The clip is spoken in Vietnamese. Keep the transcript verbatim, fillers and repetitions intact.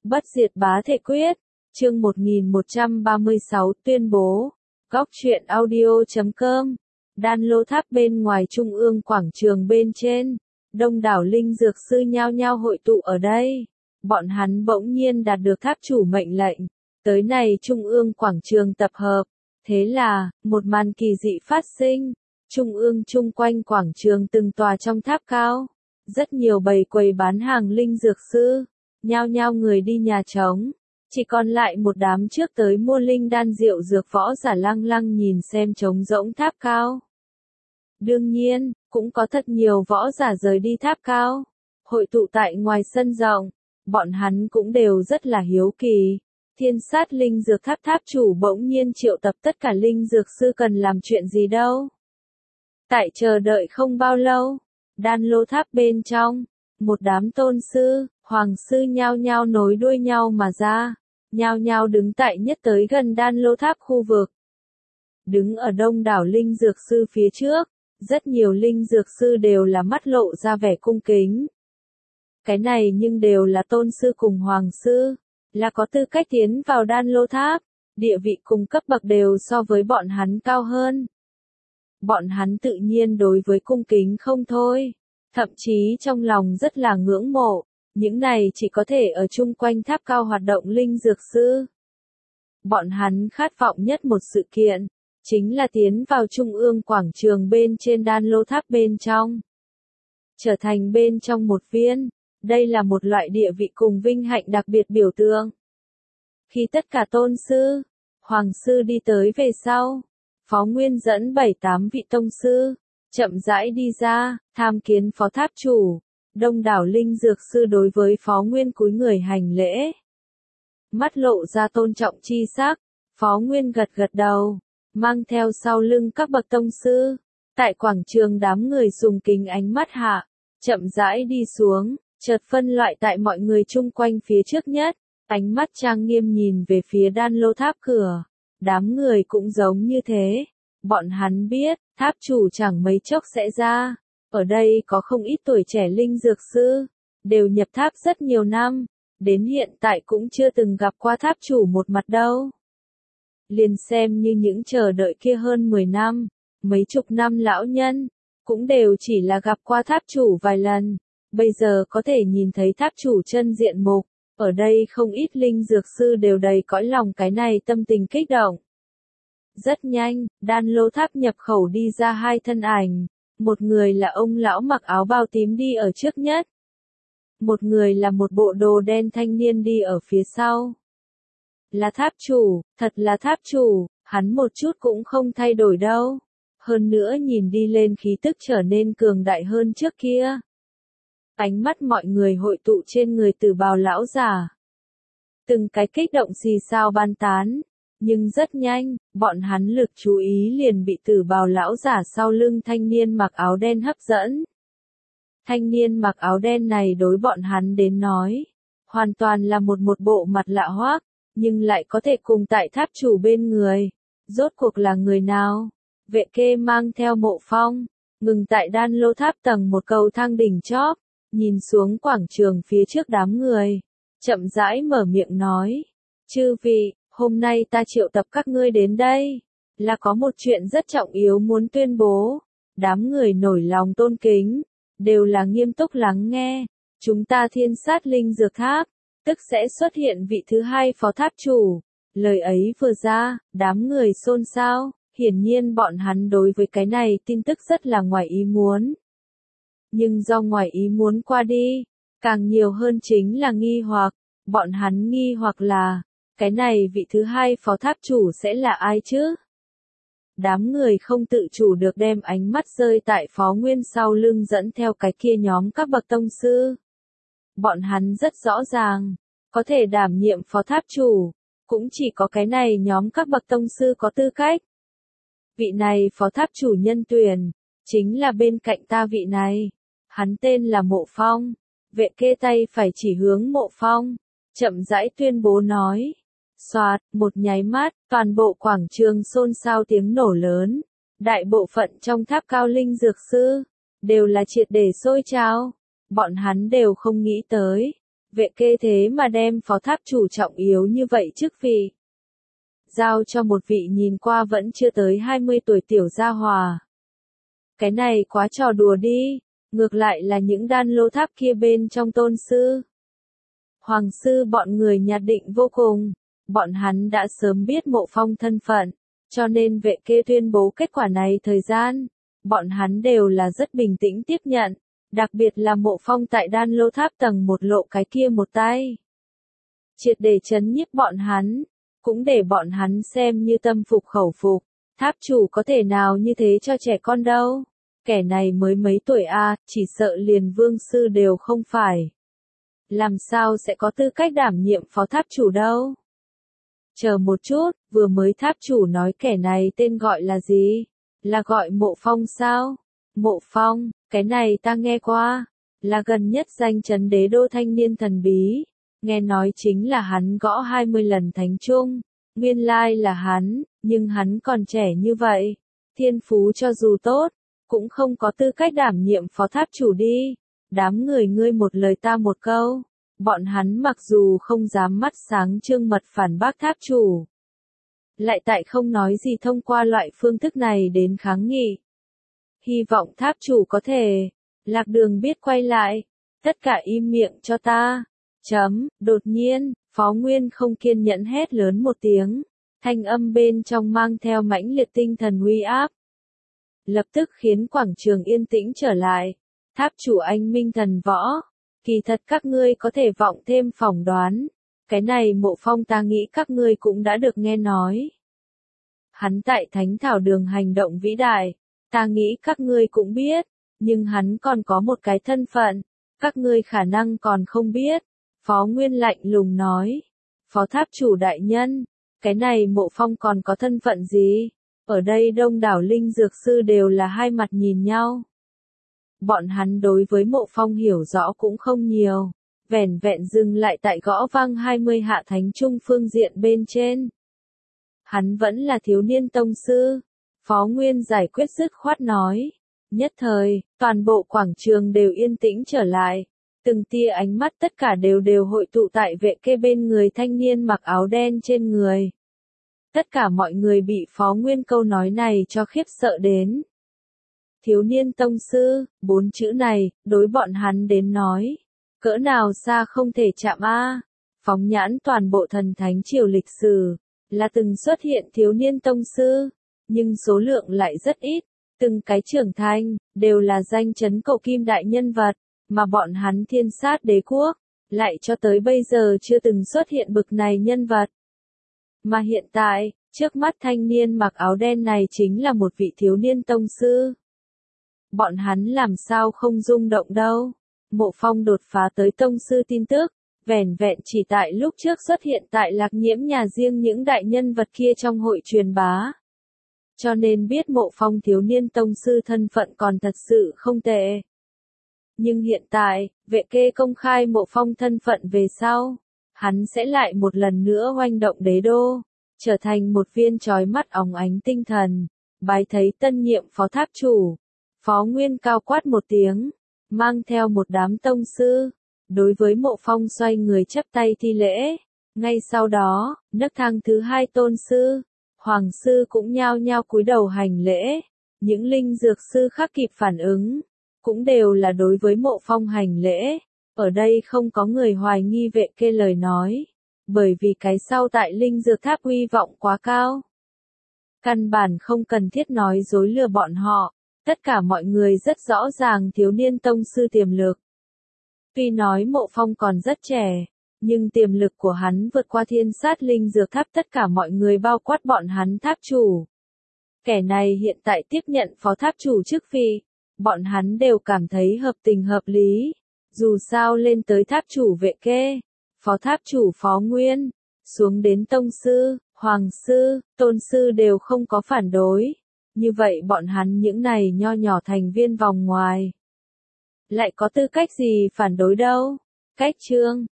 Bất diệt bá thể quyết, chương một nghìn một trăm ba mươi sáu tuyên bố, góc truyện audio chấm com, đan lô tháp bên ngoài trung ương quảng trường bên trên, đông đảo linh dược sư nhao nhao hội tụ ở đây, bọn hắn bỗng nhiên đạt được tháp chủ mệnh lệnh, tới này trung ương quảng trường tập hợp, thế là, một màn kỳ dị phát sinh, trung ương chung quanh quảng trường từng tòa trong tháp cao, rất nhiều bầy quầy bán hàng linh dược sư, nhao nhao người đi nhà trống, chỉ còn lại một đám trước tới mua linh đan rượu dược võ giả lăng lăng nhìn xem trống rỗng tháp cao. Đương nhiên, cũng có thật nhiều võ giả rời đi tháp cao, hội tụ tại ngoài sân rộng, bọn hắn cũng đều rất là hiếu kỳ. Thiên sát linh dược tháp tháp chủ bỗng nhiên triệu tập tất cả linh dược sư cần làm chuyện gì đâu. Tại chờ đợi không bao lâu, đan lô tháp bên trong, một đám tôn sư, hoàng sư nhao nhao nối đuôi nhau mà ra, nhao nhao đứng tại nhất tới gần đan lô tháp khu vực. Đứng ở đông đảo linh dược sư phía trước, rất nhiều linh dược sư đều là mắt lộ ra vẻ cung kính. Cái này nhưng đều là tôn sư cùng hoàng sư, là có tư cách tiến vào đan lô tháp, địa vị cùng cấp bậc đều so với bọn hắn cao hơn. Bọn hắn tự nhiên đối với cung kính không thôi, thậm chí trong lòng rất là ngưỡng mộ, những này chỉ có thể ở chung quanh tháp cao hoạt động linh dược sư. Bọn hắn khát vọng nhất một sự kiện, chính là tiến vào trung ương quảng trường bên trên đan lô tháp bên trong. Trở thành bên trong một viên, đây là một loại địa vị cùng vinh hạnh đặc biệt biểu tượng. Khi tất cả tôn sư, hoàng sư đi tới về sau, Phó Nguyên dẫn bảy tám vị tông sư, chậm rãi đi ra, tham kiến phó tháp chủ, đông đảo linh dược sư đối với Phó Nguyên cúi người hành lễ. Mắt lộ ra tôn trọng chi sắc, Phó Nguyên gật gật đầu, mang theo sau lưng các bậc tông sư, tại quảng trường đám người sùng kính ánh mắt hạ, chậm rãi đi xuống, chợt phân loại tại mọi người chung quanh phía trước nhất, ánh mắt trang nghiêm nhìn về phía đan lô tháp cửa. Đám người cũng giống như thế, bọn hắn biết, tháp chủ chẳng mấy chốc sẽ ra, ở đây có không ít tuổi trẻ linh dược sư, đều nhập tháp rất nhiều năm, đến hiện tại cũng chưa từng gặp qua tháp chủ một mặt đâu. Liền xem như những chờ đợi kia hơn mười năm, mấy chục năm lão nhân, cũng đều chỉ là gặp qua tháp chủ vài lần, bây giờ có thể nhìn thấy tháp chủ chân diện mục. Ở đây không ít linh dược sư đều đầy cõi lòng cái này tâm tình kích động. Rất nhanh, đan lô tháp nhập khẩu đi ra hai thân ảnh, một người là ông lão mặc áo bào tím đi ở trước nhất. Một người là một bộ đồ đen thanh niên đi ở phía sau. Là tháp chủ, thật là tháp chủ, hắn một chút cũng không thay đổi đâu. Hơn nữa nhìn đi lên khí tức trở nên cường đại hơn trước kia. Ánh mắt mọi người hội tụ trên người Tử Bào lão giả. Từng cái kích động xì xào ban tán, nhưng rất nhanh, bọn hắn lực chú ý liền bị Tử Bào lão giả sau lưng thanh niên mặc áo đen hấp dẫn. Thanh niên mặc áo đen này đối bọn hắn đến nói, hoàn toàn là một một bộ mặt lạ hoắc, nhưng lại có thể cùng tại tháp chủ bên người. Rốt cuộc là người nào? Vệ Kê mang theo Mộ Phong, ngừng tại đan lô tháp tầng một cầu thang đỉnh chóp. Nhìn xuống quảng trường phía trước đám người, chậm rãi mở miệng nói, chư vị, hôm nay ta triệu tập các ngươi đến đây, là có một chuyện rất trọng yếu muốn tuyên bố, đám người nổi lòng tôn kính, đều là nghiêm túc lắng nghe, chúng ta thiên sát linh dược tháp, tức sẽ xuất hiện vị thứ hai phó tháp chủ, lời ấy vừa ra, đám người xôn xao, hiển nhiên bọn hắn đối với cái này tin tức rất là ngoài ý muốn. Nhưng do ngoài ý muốn qua đi, càng nhiều hơn chính là nghi hoặc, bọn hắn nghi hoặc là, cái này vị thứ hai phó tháp chủ sẽ là ai chứ? Đám người không tự chủ được đem ánh mắt rơi tại Phó Nguyên sau lưng dẫn theo cái kia nhóm các bậc tông sư. Bọn hắn rất rõ ràng, có thể đảm nhiệm phó tháp chủ, cũng chỉ có cái này nhóm các bậc tông sư có tư cách. Vị này phó tháp chủ nhân tuyển, chính là bên cạnh ta vị này. Hắn tên là Mộ Phong, Vệ Kê tay phải chỉ hướng Mộ Phong, chậm rãi tuyên bố nói. Soạt, một nháy mắt, toàn bộ quảng trường xôn xao tiếng nổ lớn, đại bộ phận trong tháp cao linh dược sư, đều là triệt để sôi trào, bọn hắn đều không nghĩ tới, vệ kê thế mà đem phó tháp chủ trọng yếu như vậy chức vị. Giao cho một vị nhìn qua vẫn chưa tới hai mươi tuổi tiểu gia hòa. Cái này quá trò đùa đi, ngược lại là những đan lô tháp kia bên trong tôn sư. Hoàng sư bọn người nhạt định vô cùng, bọn hắn đã sớm biết Mộ Phong thân phận, cho nên vệ kê tuyên bố kết quả này thời gian, bọn hắn đều là rất bình tĩnh tiếp nhận, đặc biệt là Mộ Phong tại đan lô tháp tầng một lộ cái kia một tay. Triệt để chấn nhiếp bọn hắn, cũng để bọn hắn xem như tâm phục khẩu phục, tháp chủ có thể nào như thế cho trẻ con đâu, kẻ này mới mấy tuổi a, à, chỉ sợ liền vương sư đều không phải. Làm sao sẽ có tư cách đảm nhiệm phó tháp chủ đâu? Chờ một chút, vừa mới tháp chủ nói kẻ này tên gọi là gì? Là gọi Mộ Phong sao? Mộ Phong, cái này ta nghe qua, là gần nhất danh chấn đế đô thanh niên thần bí, nghe nói chính là hắn gõ hai mươi lần thánh chung, nguyên lai là hắn, nhưng hắn còn trẻ như vậy, thiên phú cho dù tốt, cũng không có tư cách đảm nhiệm phó tháp chủ đi. Đám người ngươi một lời ta một câu, bọn hắn mặc dù không dám mắt sáng trương mật phản bác tháp chủ, lại tại không nói gì thông qua loại phương thức này đến kháng nghị. Hy vọng tháp chủ có thể, Lạc Đường biết quay lại, tất cả im miệng cho ta. Chấm, đột nhiên, Phó Nguyên không kiên nhẫn hét lớn một tiếng, thanh âm bên trong mang theo mãnh liệt tinh thần uy áp. Lập tức khiến quảng trường yên tĩnh trở lại. Tháp chủ anh minh thần võ, kỳ thật các ngươi có thể vọng thêm phỏng đoán, cái này Mộ Phong ta nghĩ các ngươi cũng đã được nghe nói. Hắn tại Thánh Thảo Đường hành động vĩ đại, ta nghĩ các ngươi cũng biết, nhưng hắn còn có một cái thân phận, các ngươi khả năng còn không biết. Phó Nguyên lạnh lùng nói, Phó tháp chủ đại nhân, cái này Mộ Phong còn có thân phận gì? Ở đây đông đảo linh dược sư đều là hai mặt nhìn nhau. Bọn hắn đối với Mộ Phong hiểu rõ cũng không nhiều, vẻn vẹn dừng lại tại gõ vang hai mươi hạ thánh trung phương diện bên trên. Hắn vẫn là thiếu niên tông sư, Phó Nguyên giải quyết dứt khoát nói. Nhất thời, toàn bộ quảng trường đều yên tĩnh trở lại, từng tia ánh mắt tất cả đều đều hội tụ tại vệ kê bên người thanh niên mặc áo đen trên người. Tất cả mọi người bị Phó Nguyên câu nói này cho khiếp sợ đến. Thiếu niên tông sư, bốn chữ này, đối bọn hắn đến nói, cỡ nào xa không thể chạm a. Phóng nhãn toàn bộ thần thánh triều lịch sử, là từng xuất hiện thiếu niên tông sư, nhưng số lượng lại rất ít, từng cái trưởng thành, đều là danh chấn cầu kim đại nhân vật, mà bọn hắn thiên sát đế quốc, lại cho tới bây giờ chưa từng xuất hiện bực này nhân vật. Mà hiện tại, trước mắt thanh niên mặc áo đen này chính là một vị thiếu niên tông sư. Bọn hắn làm sao không rung động đâu. Mộ Phong đột phá tới tông sư tin tức, vẻn vẹn chỉ tại lúc trước xuất hiện tại Lạc Nhiễm nhà riêng những đại nhân vật kia trong hội truyền bá. Cho nên biết Mộ Phong thiếu niên tông sư thân phận còn thật sự không tệ. Nhưng hiện tại, vệ kê công khai Mộ Phong thân phận về sau, hắn sẽ lại một lần nữa oanh động đế đô, trở thành một viên chói mắt óng ánh tinh thần, bái thấy tân nhiệm phó tháp chủ. Phó Nguyên cao quát một tiếng, mang theo một đám tông sư, đối với Mộ Phong xoay người chắp tay thi lễ. Ngay sau đó, nấc thang thứ hai tôn sư, hoàng sư cũng nhao nhao cúi đầu hành lễ. Những linh dược sư khác kịp phản ứng, cũng đều là đối với Mộ Phong hành lễ. Ở đây không có người hoài nghi vệ kê lời nói, bởi vì cái sau tại linh dược tháp uy vọng quá cao. Căn bản không cần thiết nói dối lừa bọn họ. Tất cả mọi người rất rõ ràng thiếu niên tông sư tiềm lực. Tuy nói Mộ Phong còn rất trẻ, nhưng tiềm lực của hắn vượt qua thiên sát linh dược tháp tất cả mọi người bao quát bọn hắn tháp chủ. Kẻ này hiện tại tiếp nhận phó tháp chủ chức vị, bọn hắn đều cảm thấy hợp tình hợp lý. Dù sao lên tới tháp chủ vệ kê, phó tháp chủ Phó Nguyên, xuống đến tông sư, hoàng sư, tôn sư đều không có phản đối. Như vậy bọn hắn những này nho nhỏ thành viên vòng ngoài, lại có tư cách gì phản đối đâu. Cách chương